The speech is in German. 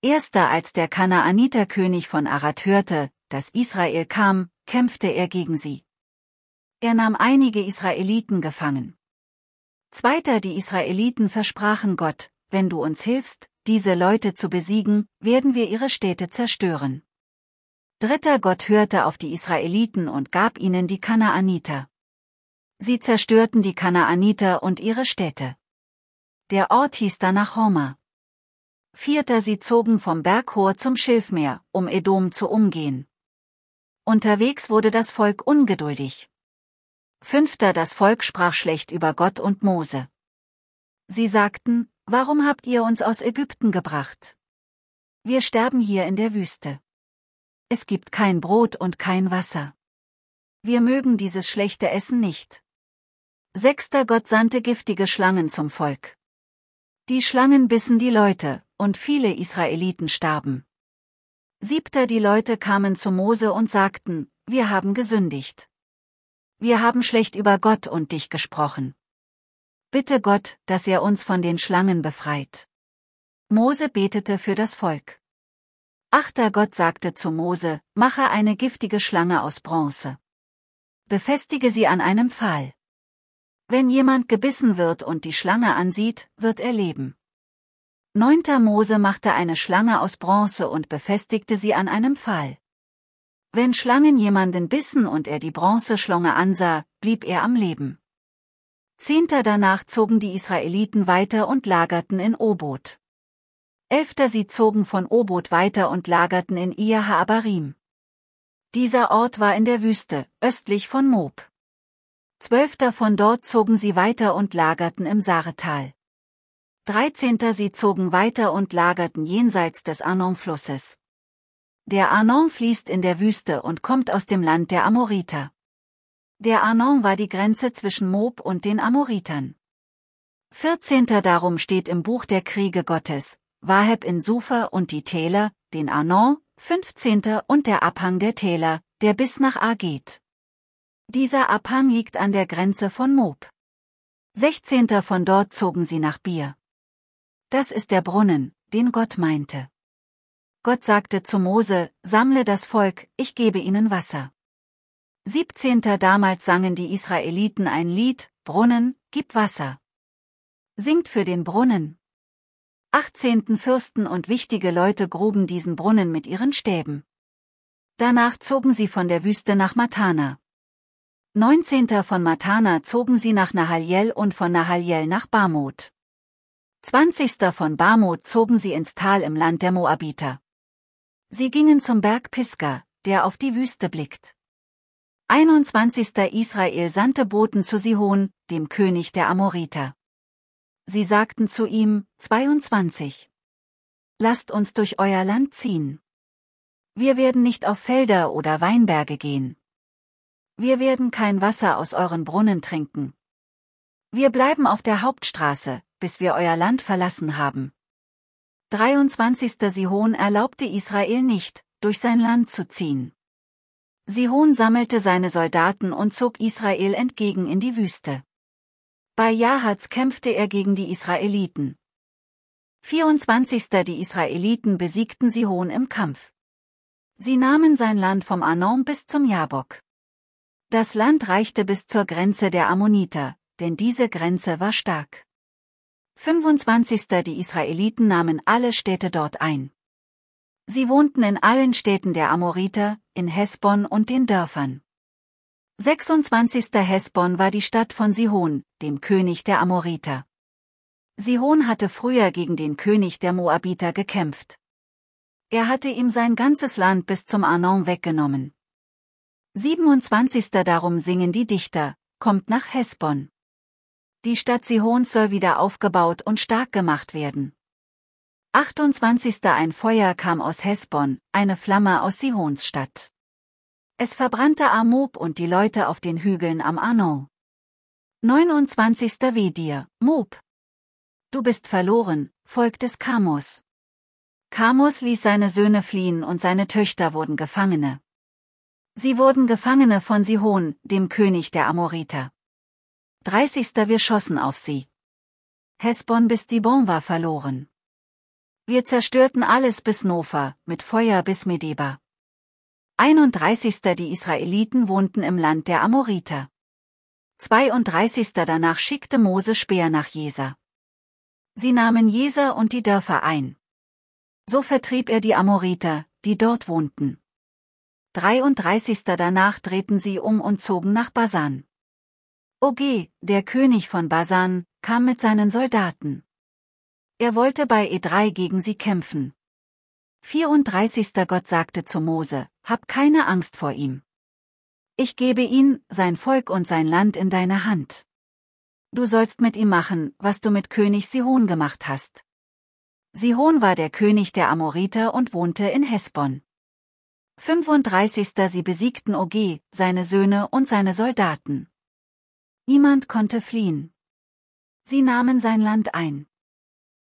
Erster als der Kanaaniterkönig von Arad hörte, dass Israel kam, kämpfte er gegen sie. Er nahm einige Israeliten gefangen. Zweiter die Israeliten versprachen Gott, wenn du uns hilfst, diese Leute zu besiegen, werden wir ihre Städte zerstören. Dritter Gott hörte auf die Israeliten und gab ihnen die Kanaaniter. Sie zerstörten die Kanaaniter und ihre Städte. Der Ort hieß danach Horma. Vierter sie zogen vom Berg Hor zum Schilfmeer, um Edom zu umgehen. Unterwegs wurde das Volk ungeduldig. Fünfter das Volk sprach schlecht über Gott und Mose. Sie sagten, warum habt ihr uns aus Ägypten gebracht? Wir sterben hier in der Wüste. Es gibt kein Brot und kein Wasser. Wir mögen dieses schlechte Essen nicht. Sechster Gott sandte giftige Schlangen zum Volk. Die Schlangen bissen die Leute, und viele Israeliten starben. Siebter die Leute kamen zu Mose und sagten, wir haben gesündigt. Wir haben schlecht über Gott und dich gesprochen. Bitte Gott, dass er uns von den Schlangen befreit. Mose betete für das Volk. Achter Gott sagte zu Mose, mache eine giftige Schlange aus Bronze. Befestige sie an einem Pfahl. Wenn jemand gebissen wird und die Schlange ansieht, wird er leben. Neunter Mose machte eine Schlange aus Bronze und befestigte sie an einem Pfahl. Wenn Schlangen jemanden bissen und er die Bronzeschlange ansah, blieb er am Leben. Zehnter danach zogen die Israeliten weiter und lagerten in Obot. Elfter sie zogen von Obot weiter und lagerten in Iye Haabarim. Dieser Ort war in der Wüste, östlich von Moab. Zwölfter von dort zogen sie weiter und lagerten im Saretal. 13. sie zogen weiter und lagerten jenseits des Arnon-Flusses. Der Arnon fließt in der Wüste und kommt aus dem Land der Amoriter. Der Arnon war die Grenze zwischen Moab und den Amoritern. 14. darum steht im Buch der Kriege Gottes, Waheb in Sufa und die Täler, den Arnon, 15. und der Abhang der Täler, der bis nach Ar geht. Dieser Abhang liegt an der Grenze von Moab. 16. von dort zogen sie nach Bier. Das ist der Brunnen, den Gott meinte. Gott sagte zu Mose, sammle das Volk, ich gebe ihnen Wasser. 17. damals sangen die Israeliten ein Lied, Brunnen, gib Wasser. Singt für den Brunnen. 18. Fürsten und wichtige Leute gruben diesen Brunnen mit ihren Stäben. Danach zogen sie von der Wüste nach Matana. 19. von Matana zogen sie nach Nahaliel und von Nahaliel nach Bamoth. 20. von Bamoth zogen sie ins Tal im Land der Moabiter. Sie gingen zum Berg Pisga, der auf die Wüste blickt. 21. Israel sandte Boten zu Sihon, dem König der Amoriter. Sie sagten zu ihm, 22. Lasst uns durch euer Land ziehen. Wir werden nicht auf Felder oder Weinberge gehen. Wir werden kein Wasser aus euren Brunnen trinken. Wir bleiben auf der Hauptstraße, bis wir euer Land verlassen haben. 23. Sihon erlaubte Israel nicht, durch sein Land zu ziehen. Sihon sammelte seine Soldaten und zog Israel entgegen in die Wüste. Bei Jahaz kämpfte er gegen die Israeliten. 24. Die Israeliten besiegten Sihon im Kampf. Sie nahmen sein Land vom Arnon bis zum Jabok. Das Land reichte bis zur Grenze der Ammoniter, denn diese Grenze war stark. 25. Die Israeliten nahmen alle Städte dort ein. Sie wohnten in allen Städten der Amoriter, in Hesbon und den Dörfern. 26. Hesbon war die Stadt von Sihon, dem König der Amoriter. Sihon hatte früher gegen den König der Moabiter gekämpft. Er hatte ihm sein ganzes Land bis zum Arnon weggenommen. 27. darum singen die Dichter, kommt nach Hesbon. Die Stadt Sihons soll wieder aufgebaut und stark gemacht werden. 28. Ein Feuer kam aus Hesbon, eine Flamme aus Sihons Stadt. Es verbrannte Moab und die Leute auf den Hügeln am Arnon. 29. Weh dir, Moab! Du bist verloren, Volk des Kamos. Kamos ließ seine Söhne fliehen und seine Töchter wurden Gefangene. Sie wurden Gefangene von Sihon, dem König der Amoriter. 30. Wir schossen auf sie. Hesbon bis Dibon war verloren. Wir zerstörten alles bis Nofa, mit Feuer bis Medeba. 31. Die Israeliten wohnten im Land der Amoriter. 32. Danach schickte Mose Späher nach Jeser. Sie nahmen Jeser und die Dörfer ein. So vertrieb er die Amoriter, die dort wohnten. 33. Danach drehten sie um und zogen nach Basan. Og, der König von Basan, kam mit seinen Soldaten. Er wollte bei Edrei gegen sie kämpfen. 34. Gott sagte zu Mose, hab keine Angst vor ihm. Ich gebe ihn, sein Volk und sein Land in deine Hand. Du sollst mit ihm machen, was du mit König Sihon gemacht hast. Sihon war der König der Amoriter und wohnte in Hesbon. 35. Sie besiegten Og, seine Söhne und seine Soldaten. Niemand konnte fliehen. Sie nahmen sein Land ein.